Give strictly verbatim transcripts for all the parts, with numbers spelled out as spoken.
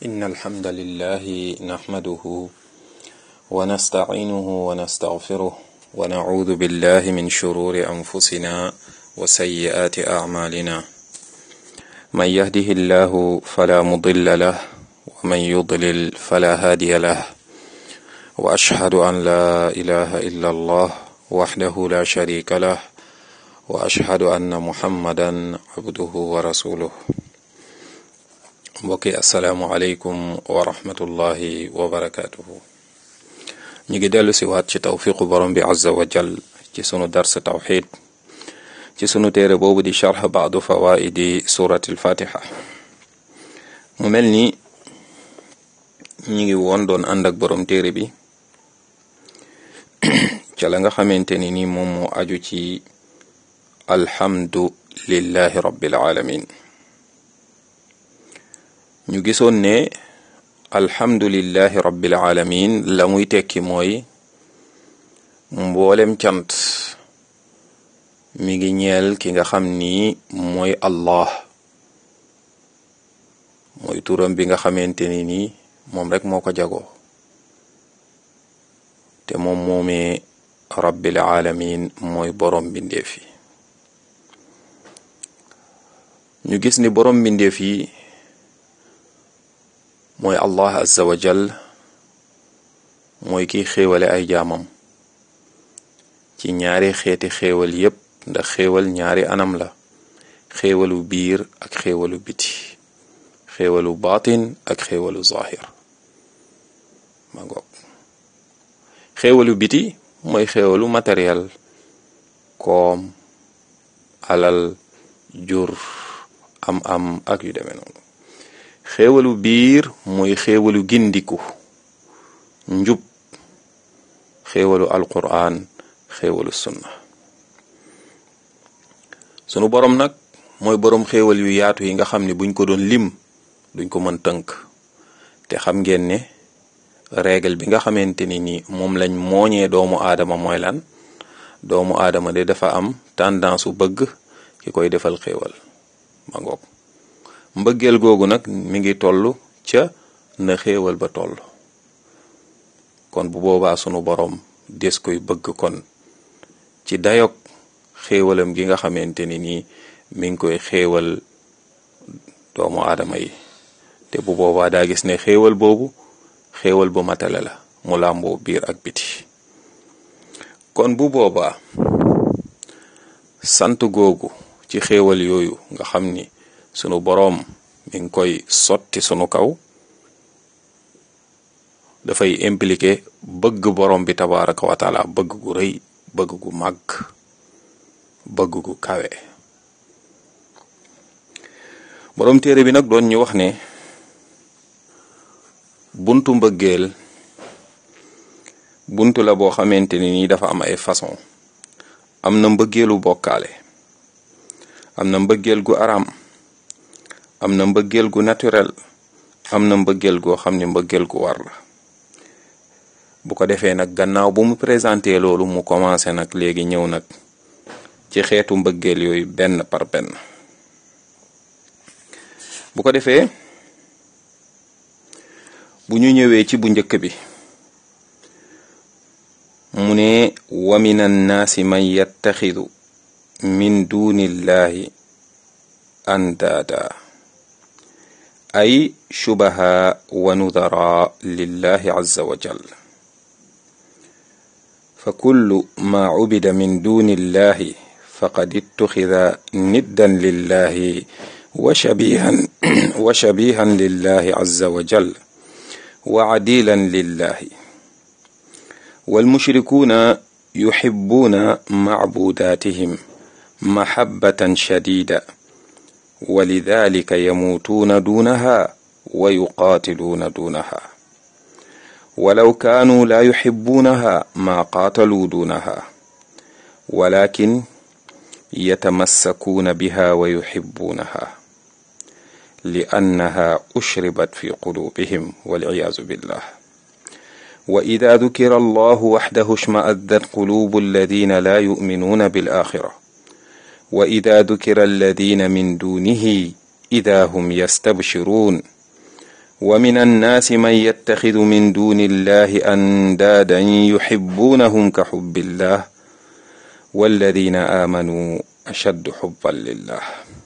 إن الحمد لله نحمده ونستعينه ونستغفره ونعوذ بالله من شرور أنفسنا وسيئات أعمالنا من يهده الله فلا مضل له ومن يضلل فلا هادي له وأشهد أن لا إله إلا الله وحده لا شريك له وأشهد أن محمدا عبده ورسوله mbokki asalaamualeykum wa rahmatullahi wa barakatuhu ñu ngi dellu si waat ci tawfiqu borom bi azza wa jal ci sunu dars tawxid ci sunu téere boobu di charx baadu fawaidi surati alfatiha mu mel ni ñu ngi woon doon ànd ak borom téere bi ca la nga xamante ni ni moom moo aju ci alhamdu lillahi rabbil alamin ñu gisoon ne alhamdulillahi rabbil alamin la muy tekki mooy mboolem cant mi ngi ñeel ki nga xam ni mooy allah mooy turam bi nga xamante ni nii moom rek moo ko jagoo te moom moomee rabbil alamin mooy borom mbindeef yi ñu gis ni borom mbindeef yi mooy allah azza wa jal mooy kiy xéewale ay jaamam ci ñaari xeeti xéewal yépp ndax xéewal ñaari anam la xéewalu biir ak xéewalu biti xéewalu baatin ak xéewalu zahir ma ngoog xéewalu biti mooy xéewalu matériel koom alal jur am am ak yu demee noonu xéewalu biir mooy xéewalu gindiku njub xéewalu alquran xéewalu sunna sunu borom nag mooy borom xéewal yu yaatu yi nga xam ne buñ ko doon lim duñ ko mën tënk te xam ngeen ne règle bi nga xamante ni ni moom lañ mooñee doomu aadama mooy lan doomu aadama de dafa am tendance u bëgg ki koy defal xéewal ma ngoog mbëggeel googu nag mi ngi toll ca na xéewal ba toll kon bu boobaa sunu boroom des koy bëgg kon ci dayog xéewalam gi nga xamante ni nii mi ngi koy xéewal doomu aadama yi te bu boobaa daa gis ne xéewal boobu xéewal bu matale la mu làmboo biir ak biti kon bu boobaa sant googu ci xéewal yooyu nga xam ni sunu boroom mi ngi koy sotti sunu kaw dafay impliqué bëgg boroom bi tabaraka wa taala bëgg gu rëy bëgg gu màgg bëgg gu kawe boroom téere bi nag doon ñu wax ne buntu mbëggeel buntu la boo xamante ni nii dafa am ay façon am na mbëggeelu bokkaale am na mbëggeel gu araam am na mbëggeel gu naturel am na mbëggeel goo xam ne mbëggeel gu war la bu ko defee nag gannaaw bu mu présenté loolu mu commencé nag léegi ñëw nag ci xeetu mbëggeel yooyu benn par benn bu ko defee bu ñu ñëwee ci bu njëkk bi mu ne wa min annaasi man yattaxidu min dunillahi andaada ay shubaha wa nudara lillahi azza wa jal fa kullu ma ubida min duni illahi faqad ittaxida niddan lillahi wa shabihan wa shabihan lillahi azza wa jal wa adilan lillahi walmushrikuuna yuhibbuuna macbuudaatihim mahabbatan shadida ولذلك يموتون دونها ويقاتلون دونها ولو كانوا لا يحبونها ما قاتلوا دونها ولكن يتمسكون بها ويحبونها لأنها أشربت في قلوبهم والعياذ بالله وإذا ذكر الله وحده اشمأزت قلوب الذين لا يؤمنون بالآخرة وإذا ذكر الذين من دونه إذا هم يستبشرون wa min annaasi man yattaxidu min duni illahi andaadan yuxibbunahum ka xubbillah walladina aamanu ashaddu xubban lillah.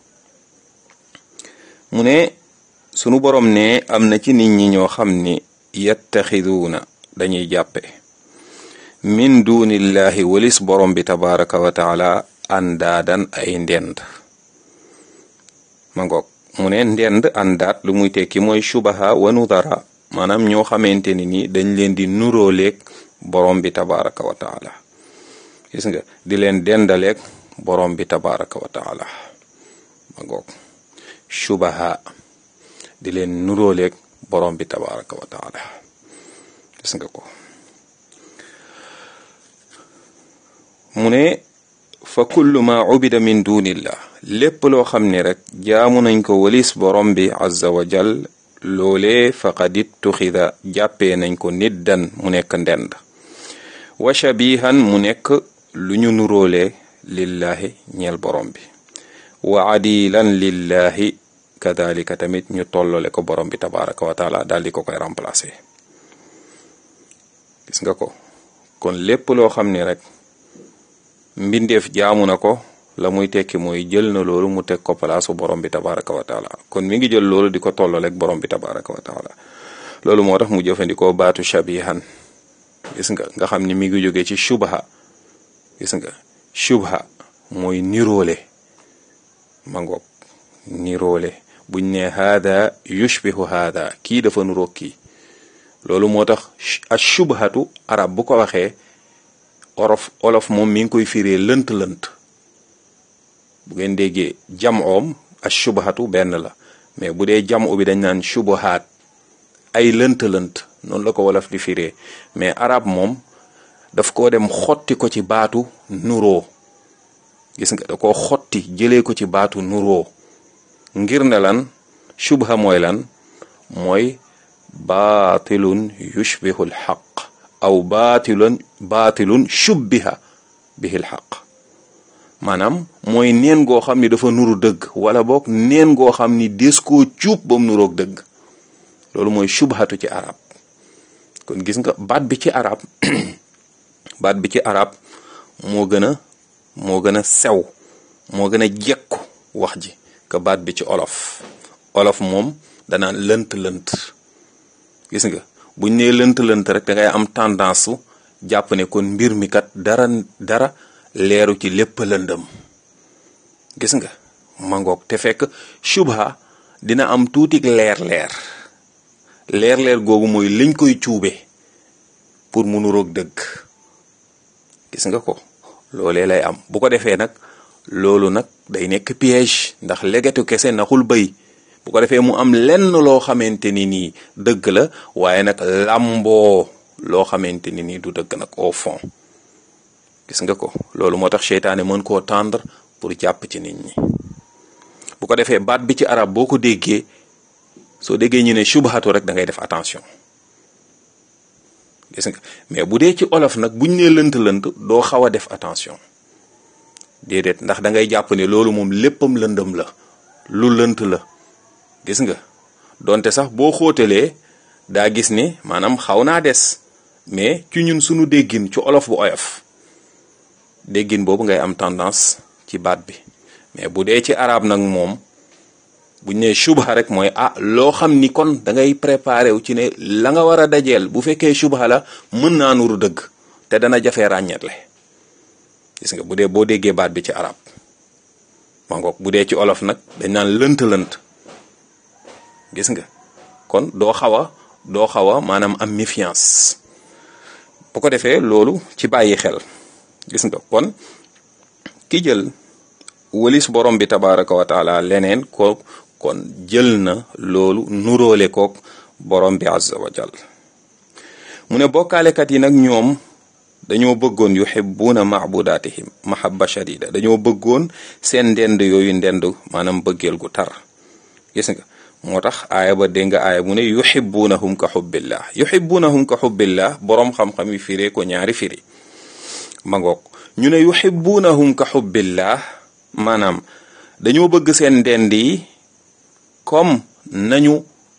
mu ne sunu borom ne am na ci nit ñi ñoo xam ni yattaxiduuna dañuy jàppe min dunillahi walis borom bi tabaraka wa taala andaadan ay ndend. ma ngoog mu ne ndend àndaat lu muy tekki mooy shubaha wa nudara, maanaam ñoo xamante ni nii dañ leen di nuróoleeg borom bi tabaraka wa taala. gis nga di leen dendaleeg borom bi tabaraka wa taala. ma ngoog shubaha di leen nuróoleeg borom bi tabaraka wa taala. gis nga ko mu ne fa kullu ma ubida min dunillah, lépp loo xam ne rek jaamu nañ ko walis borom bi azza wa jal, loolee faqad ittuxida jàppee nañ ko niddan mu nekk ndend, wa shabihan mu nekk lu ñu nuróole lillahi ñeel borom bi, wa adilan lillahi kadalika tamit ñu tollole ko borom bi tabaraka wa taala daal di ko koy remplacer. gis nga ko kon lépp loo xam ne rek mbindeef jaamu na ko, la muy tekki mooy jël na loolu mu teg ko palaasu borom bi tabaraka wa taala. kon mi ngi jël loolu di ko tollaleeg borom bi tabaraka wa taala. loolu moo tax mu jëfandikoo baatu shabihan. gis nga nga xam ni mi ngi jógee ci shubha. gis nga shubha mooy niroole. ma ngoog niroole buñ ne haada yushbihu haada, kii dafa nuroog kii. loolu moo tax ashubhatu arab bu ko waxee olof olof moom mi ngi koy firee lënt lënt. bu ngeen déggee jam oom ashubhatu benn la, mais bu dee jam bi dañ naan shubuhaat, ay lënt lënt, noonu la ko wolof di firee. mais arab moom daf koo dem xotti ko ci baatu nuroo. gis nga da koo xotti jëlee ko ci baatu nuroo ngir ne lan shubha mooy lan mooy baatilun yushbihu alxaq aw baatilun baatilun shubbiha bihi alxaq. maanaam mooy neen goo xam ni dafa nuru dëgg, wala boog neen goo xam ni des koo cuub ba mu nuroog dëgg. loolu mooy shubhatu ci arab. kon gis nga baat bi ci arab baat bi ci arab moo gën a moo gën a sew, moo gën a jekku wax ji ka baat bi ci olof. olof moom danaan lënt lënt. gis nga buñ nee lënt lënt rek da ngay am tendance su jàpp ne kon mbir mi kat dara dara leeru ci lépp lëndëm. gis nga mangoog te fekk shubha dina am tuuti leer leer leer leer googu mooy liñ koy cuube pour mu nuroog dëgg. gis nga ko loolee lay am. bu ko defee nag loolu nag day nekk piège, ndax legetu kese naxul bëy. bu ko defee mu am lenn loo xamante ni nii dëgg la, waaye nag lamboo loo xamante ni nii du dëgg nag au fond. gis nga ko loolu moo tax seytaane mën koo tendre pour jàpp ci nit ñi. bu ko defee baat bi ci arab boo ko déggee, soo déggee ñu ne shubhatu rek da ngay def attention. gis nga mais bu dee ci olof nag buñ nee lënt lënt doo xaw a def attention. déedéet, ndax da ngay jàpp ne loolu moom léppam lëndëm la, lu lënt la. gis nga donte sax boo xóotalee daa gis ni maanaam xaw naa des, mais ci ñun sunu déggin ci olof bu oyof, déggin boobu ngay am tendance ci baat bi. mais bu dee ci arab nag moom buñ nee shubha rek mooy ah loo xam ni kon da ngay préparé wu ci ne la nga war a dajeel bu fekkee shubha la mën naa nuru dëgg te dana jafee ràññeetle. gis nga bu dee boo déggee baat bi ci arab ma ngoog. bu dee ci olof nag dañ naan lënt lënt. gis nga kon doo xaw a doo xaw a maanaam am méfiance. bu ko defee loolu ci bàyyi xel. gis nga kon ki jël walis borom bi tabaraka wa taala leneen ko kon jël na loolu nuróole kook borom bi azza wa jal. mu ne bokkaalekat yi nag ñoom dañoo bëggoon yuhibbuna maabudatihim mahabba shadida, dañoo bëggoon seen ndend yooyu ndend maanaam bëggeel gu tar. gis nga moo tax aaya ba dégg nga aaya mu ne yuhibbunahum ka hubbillah. yuhibbunahum ka hubbillah boroom xam-xam yi firee ko ñaari firi ma ngoog. ñu ne yuhibbunahum ka hubbillah maanaam dañoo bëgg seen ndend yi comme nañu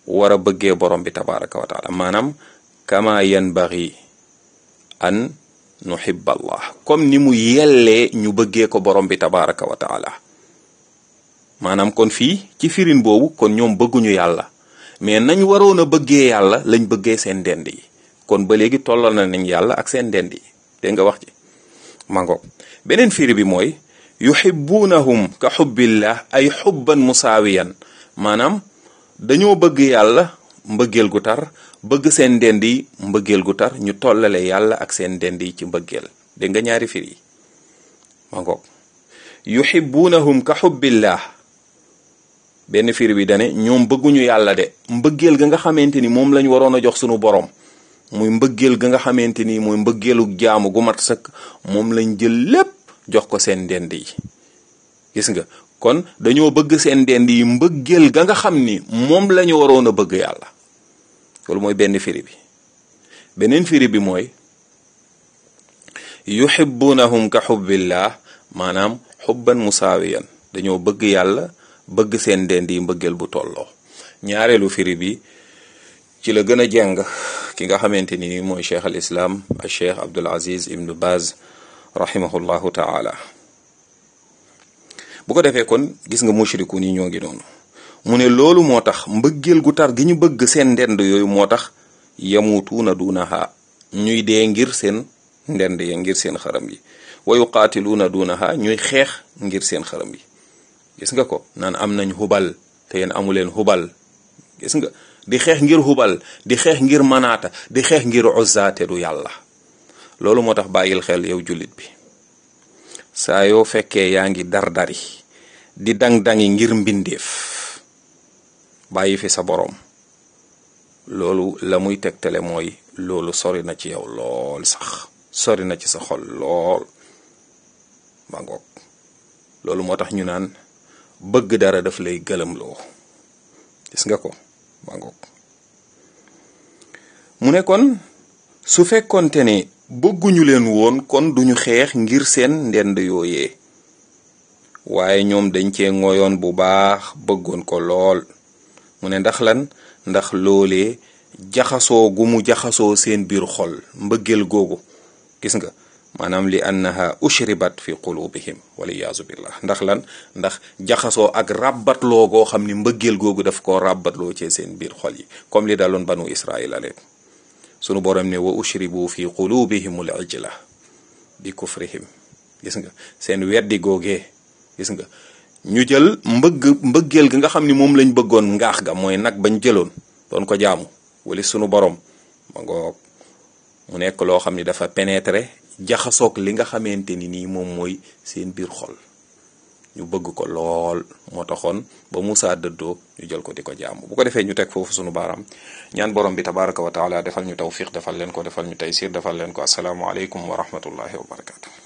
war a bëggee borom bi tabaraka wa taala maanaam kama yanbaghi an nuhibba allah comme ni mu yellee ñu bëggee ko borom bi tabaraka wa taala maanaam kon fii ci firin boobu kon ñoom bëgguñu yàlla mais nañ waroon a bëggee yàlla lañ bëggee seen dend yi kon ba léegi tollal na nañ yàlla ak seen dend yi dégg nga wax ci mangoog beneen firi bi mooy yuhibbunahum ka xubbillah ay xubban musaawiyan maanaam dañoo bëgg yàlla mbëggeel gu tar bëgg seen dend yi mbëggeel gu tar ñu tollale yàlla ak seen dend yi ci mbëggeel dégg nga ñaari firi yi mangoog yuhibbunahum ka xubbillah benn firi bi dane ñoom bëgguñu yàlla de mbëggeel ga nga xamante ni moom lañ waroon a jox sunu borom muy mbëggeel ga nga xamante ni mooy mbëggeelu jaamu gu mat sëkk moom lañ jël lépp jox ko seen dend yi gis nga kon dañoo bëgg seen dend yi mbëggeel ga nga xam ni moom lañu waroon a bëgg yàlla loolu mooy benn firi bi beneen firi bi mooy yuhibbunahum ka xubbillah maanaam xubban musaawiyan dañoo bëgg yàlla bëgg seen dend yi mbëggeel bu tolloo ñaareelu firi bi ci la gën a jàng ki nga xamante ni mooy cheikh al islam al cheikh Abdul Aziz ibnu Baz rahimahullahu taala bu ko defee kon gis nga mushrikun yi ñoo ngi noonu mu ne loolu moo tax mbëggeel gu tar gi ñu bëgg seen ndend yooyu moo tax yamutuuna duunaha ñuy dee ngir seen ndend ya ngir seen xaram yi wa yuqaatiluuna duunaha ñuy xeex ngir seen xaram yi gis nga ko naan am nañ hubal te yéen amuleen hubal gis nga di xeex ngir hubal di xeex ngir manaata di xeex ngir uzza te du yàlla loolu moo tax bàyyil xel yow jullit bi saa yoo fekkee yaa ngi dardari di dang-dangi ngir mbindeef bàyyi fi sa boroom loolu la muy tegtale mooy loolu sori na ci yow lool sax sori na ci sa xol lool ba ngoog loolu moo tax ñu naan bëgg dara daf lay gëlëmloo gis nga ko ba ngoog mu ne kon su fekkonte ne bëgguñu leen woon kon duñu xeex ngir seen ndend yooyee waaye ñoom dañ cee ngoyoon bu baax bëggoon ko lool mu ne ndax lan ndax loolee jaxasoo gu mu jaxasoo seen biir xol mbëggeel googu gis nga maanaam li annaha ushribat fi qulubihim waliyaazu billah ndax lan ndax jaxasoo ak ràbbatloo goo xam ni mbëggeel googu daf koo ràbbatloo ci seen biir xol yi comme li daloon banu israil aleen sunu borom ne wa ushribu fi qulubihimul ijla bi kufrihim gis nga seen weddi googee gis nga ñu jël mbëgg mbëggeel gi nga xam ni moom lañ bëggoon ngaax ga mooy nag bañ jëloon doon ko jaamu wala sunu borom ma ngoog mu nekk loo xam ni dafa pénétrer jaxasoog li nga xamante ni nii moom mooy seen biir xol ñu bëgg ko lool moo taxoon ba Musaa dëddoo ñu jël ko di ko jaamu bu ko defee ñu teg foofu sunu baaraam ñaan borom bi tabaraka wa taala defal ñu tawfiq defal leen ko defal ñu taysir defal leen ko assalaamu aleykum wa rahmatullahi wa barakatu